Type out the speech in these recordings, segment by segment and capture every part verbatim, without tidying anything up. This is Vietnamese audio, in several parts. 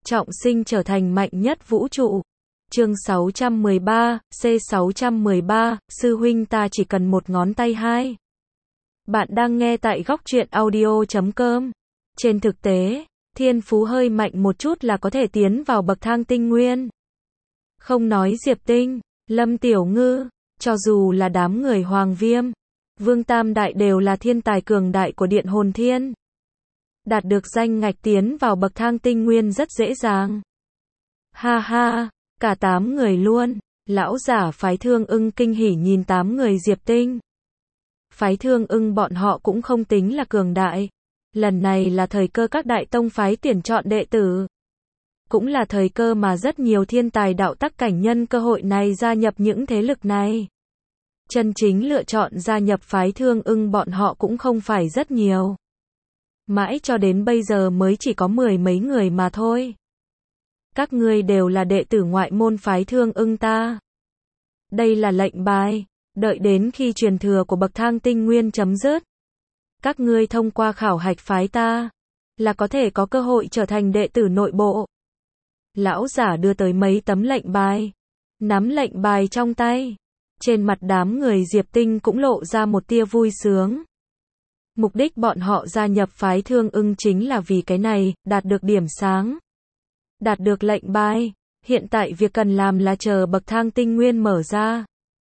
trọng sinh trở thành mạnh nhất vũ trụ. Chương sáu trăm mười ba, C sáu trăm mười ba, sư huynh ta chỉ cần một ngón tay hai. Bạn đang nghe tại góc truyện audio chấm com. Trên thực tế, thiên phú hơi mạnh một chút là có thể tiến vào bậc thang tinh nguyên. Không nói Diệp Tinh, Lâm Tiểu Ngư, cho dù là đám người Hoàng Viêm, Vương Tam Đại đều là thiên tài cường đại của Điện Hồn Thiên. Đạt được danh ngạch tiến vào bậc thang tinh nguyên rất dễ dàng. Ha ha, cả tám người luôn. Lão giả phái Thương Ưng kinh hỉ nhìn tám người Diệp Tinh. Phái Thương Ưng bọn họ cũng không tính là cường đại. Lần này là thời cơ các đại tông phái tuyển chọn đệ tử. Cũng là thời cơ mà rất nhiều thiên tài đạo tắc cảnh nhân cơ hội này gia nhập những thế lực này. Chân chính lựa chọn gia nhập phái Thương Ưng bọn họ cũng không phải rất nhiều. Mãi cho đến bây giờ mới chỉ có mười mấy người mà thôi. Các ngươi đều là đệ tử ngoại môn phái Thương Ưng ta. Đây là lệnh bài, đợi đến khi truyền thừa của bậc thang tinh nguyên chấm dứt. Các ngươi thông qua khảo hạch phái ta, là có thể có cơ hội trở thành đệ tử nội bộ. Lão giả đưa tới mấy tấm lệnh bài, nắm lệnh bài trong tay. Trên mặt đám người Diệp Tinh cũng lộ ra một tia vui sướng. Mục đích bọn họ gia nhập phái Thương Ưng chính là vì cái này, đạt được điểm sáng. Đạt được lệnh bài, hiện tại việc cần làm là chờ bậc thang tinh nguyên mở ra.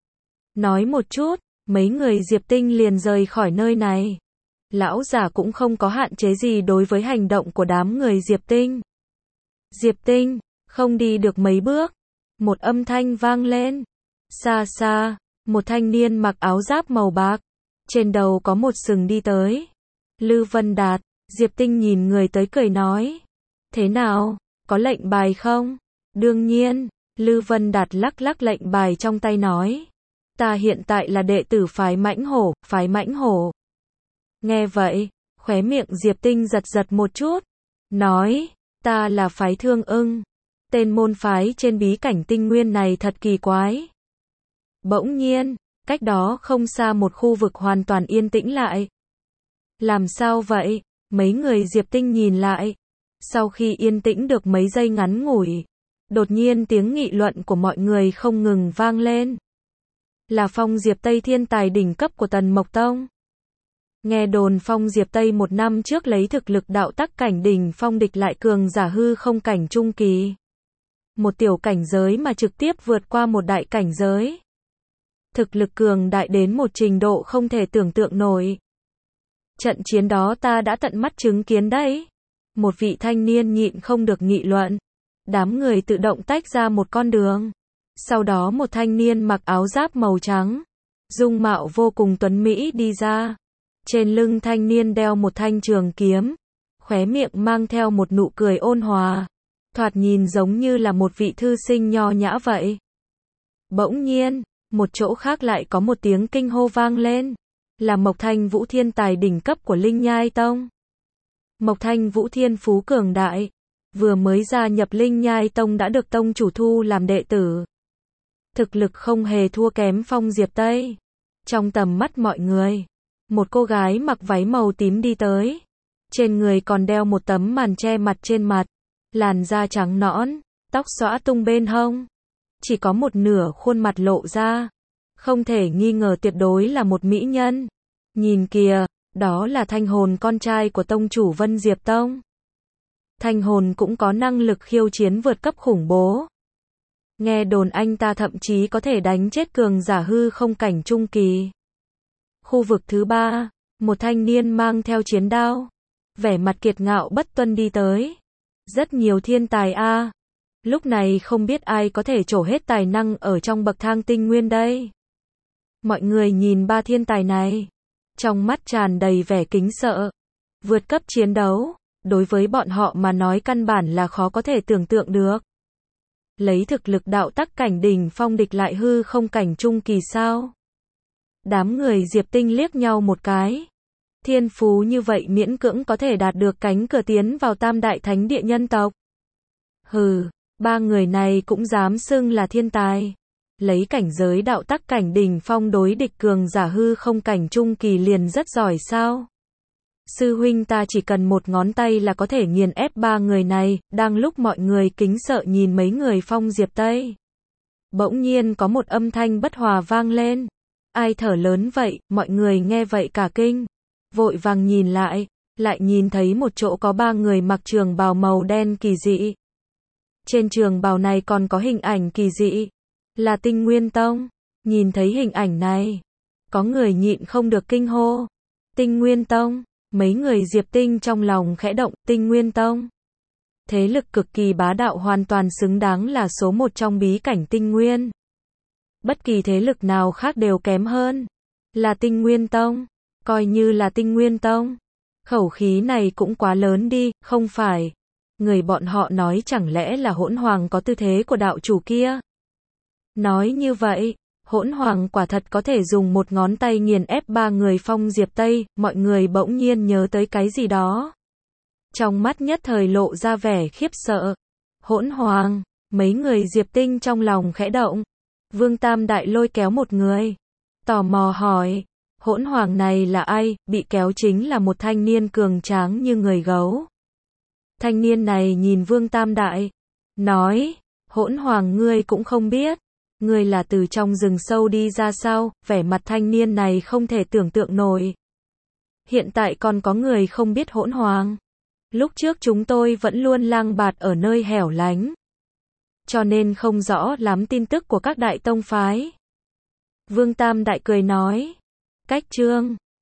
Nói một chút, mấy người Diệp Tinh liền rời khỏi nơi này. Lão giả cũng không có hạn chế gì đối với hành động của đám người Diệp Tinh. Diệp Tinh, không đi được mấy bước. Một âm thanh vang lên. Xa xa, một thanh niên mặc áo giáp màu bạc. Trên đầu có một sừng đi tới. Lư Vân Đạt, Diệp Tinh nhìn người tới cười nói. Thế nào, có lệnh bài không? Đương nhiên, Lư Vân Đạt lắc lắc lệnh bài trong tay nói. Ta hiện tại là đệ tử phái Mãnh Hổ, phái Mãnh Hổ. Nghe vậy, khóe miệng Diệp Tinh giật giật một chút. Nói, ta là phái Thương Ưng. Tên môn phái trên bí cảnh tinh nguyên này thật kỳ quái. Bỗng nhiên, cách đó không xa một khu vực hoàn toàn yên tĩnh lại. Làm sao vậy? Mấy người Diệp Tinh nhìn lại. Sau khi yên tĩnh được mấy giây ngắn ngủi, đột nhiên tiếng nghị luận của mọi người không ngừng vang lên. Là Phong Diệp Tây thiên tài đỉnh cấp của Tần Mộc Tông. Nghe đồn Phong Diệp Tây một năm trước lấy thực lực đạo tắc cảnh đỉnh phong địch lại cường giả hư không cảnh trung kỳ. Một tiểu cảnh giới mà trực tiếp vượt qua một đại cảnh giới. Thực lực cường đại đến một trình độ không thể tưởng tượng nổi. Trận chiến đó ta đã tận mắt chứng kiến đấy. Một vị thanh niên nhịn không được nghị luận. Đám người tự động tách ra một con đường. Sau đó một thanh niên mặc áo giáp màu trắng, dung mạo vô cùng tuấn mỹ đi ra. Trên lưng thanh niên đeo một thanh trường kiếm, khóe miệng mang theo một nụ cười ôn hòa, thoạt nhìn giống như là một vị thư sinh nho nhã vậy. Bỗng nhiên, một chỗ khác lại có một tiếng kinh hô vang lên, là Mộc Thanh Vũ thiên tài đỉnh cấp của Linh Nhai Tông. Mộc Thanh Vũ thiên phú cường đại, vừa mới gia nhập Linh Nhai Tông đã được tông chủ thu làm đệ tử. Thực lực không hề thua kém Phong Diệp Tây. Trong tầm mắt mọi người, một cô gái mặc váy màu tím đi tới. Trên người còn đeo một tấm màn che mặt trên mặt, làn da trắng nõn, tóc xõa tung bên hông. Chỉ có một nửa khuôn mặt lộ ra. Không thể nghi ngờ tuyệt đối là một mỹ nhân. Nhìn kìa, đó là Thanh Hồn con trai của tông chủ Vân Diệp Tông. Thanh Hồn cũng có năng lực khiêu chiến vượt cấp khủng bố. Nghe đồn anh ta thậm chí có thể đánh chết cường giả hư không cảnh trung kỳ. Khu vực thứ ba, một thanh niên mang theo chiến đao, vẻ mặt kiệt ngạo bất tuân đi tới. Rất nhiều thiên tài a. À. Lúc này không biết ai có thể trổ hết tài năng ở trong bậc thang tinh nguyên đây. Mọi người nhìn ba thiên tài này, trong mắt tràn đầy vẻ kính sợ. Vượt cấp chiến đấu, đối với bọn họ mà nói căn bản là khó có thể tưởng tượng được. Lấy thực lực đạo tắc cảnh đỉnh phong địch lại hư không cảnh trung kỳ sao? Đám người Diệp Tinh liếc nhau một cái. Thiên phú như vậy miễn cưỡng có thể đạt được cánh cửa tiến vào tam đại thánh địa nhân tộc. Hừ, ba người này cũng dám xưng là thiên tài. Lấy cảnh giới đạo tắc cảnh đỉnh phong đối địch cường giả hư không cảnh trung kỳ liền rất giỏi sao? sư huynh ta chỉ cần một ngón tay là có thể nghiền ép ba người này, đang lúc mọi người kính sợ nhìn mấy người Phong Diệp Tây. Bỗng nhiên có một âm thanh bất hòa vang lên. Ai thở lớn vậy, mọi người nghe vậy cả kinh. Vội vàng nhìn lại, lại nhìn thấy một chỗ có ba người mặc trường bào màu đen kỳ dị. Trên trường bào này còn có hình ảnh kỳ dị, là Tinh Nguyên Tông. Nhìn thấy hình ảnh này, có người nhịn không được kinh hô. Tinh Nguyên Tông, mấy người Diệp Tinh trong lòng khẽ động, Tinh Nguyên Tông. Thế lực cực kỳ bá đạo hoàn toàn xứng đáng là số một trong bí cảnh Tinh Nguyên. Bất kỳ thế lực nào khác đều kém hơn. Là Tinh Nguyên Tông, coi như là Tinh Nguyên Tông. Khẩu khí này cũng quá lớn đi, không phải. Người bọn họ nói chẳng lẽ là Hỗn Hoàng có tư thế của đạo chủ kia. Nói như vậy, Hỗn Hoàng quả thật có thể dùng một ngón tay nghiền ép ba người Phong Diệp Tây, mọi người bỗng nhiên nhớ tới cái gì đó. Trong mắt nhất thời lộ ra vẻ khiếp sợ. Hỗn Hoàng, mấy người Diệp Tinh trong lòng khẽ động. Vương Tam Đại lôi kéo một người. Tò mò hỏi, Hỗn Hoàng này là ai? Bị kéo chính là một thanh niên cường tráng như người gấu. Thanh niên này nhìn Vương Tam Đại, nói, Hỗn Hoàng ngươi cũng không biết. Ngươi là từ trong rừng sâu đi ra sao? Vẻ mặt thanh niên này không thể tưởng tượng nổi. Hiện tại còn có người không biết Hỗn Hoàng. Lúc trước chúng tôi vẫn luôn lang bạt ở nơi hẻo lánh, cho nên không rõ lắm tin tức của các đại tông phái. Vương Tam Đại cười nói, cách chương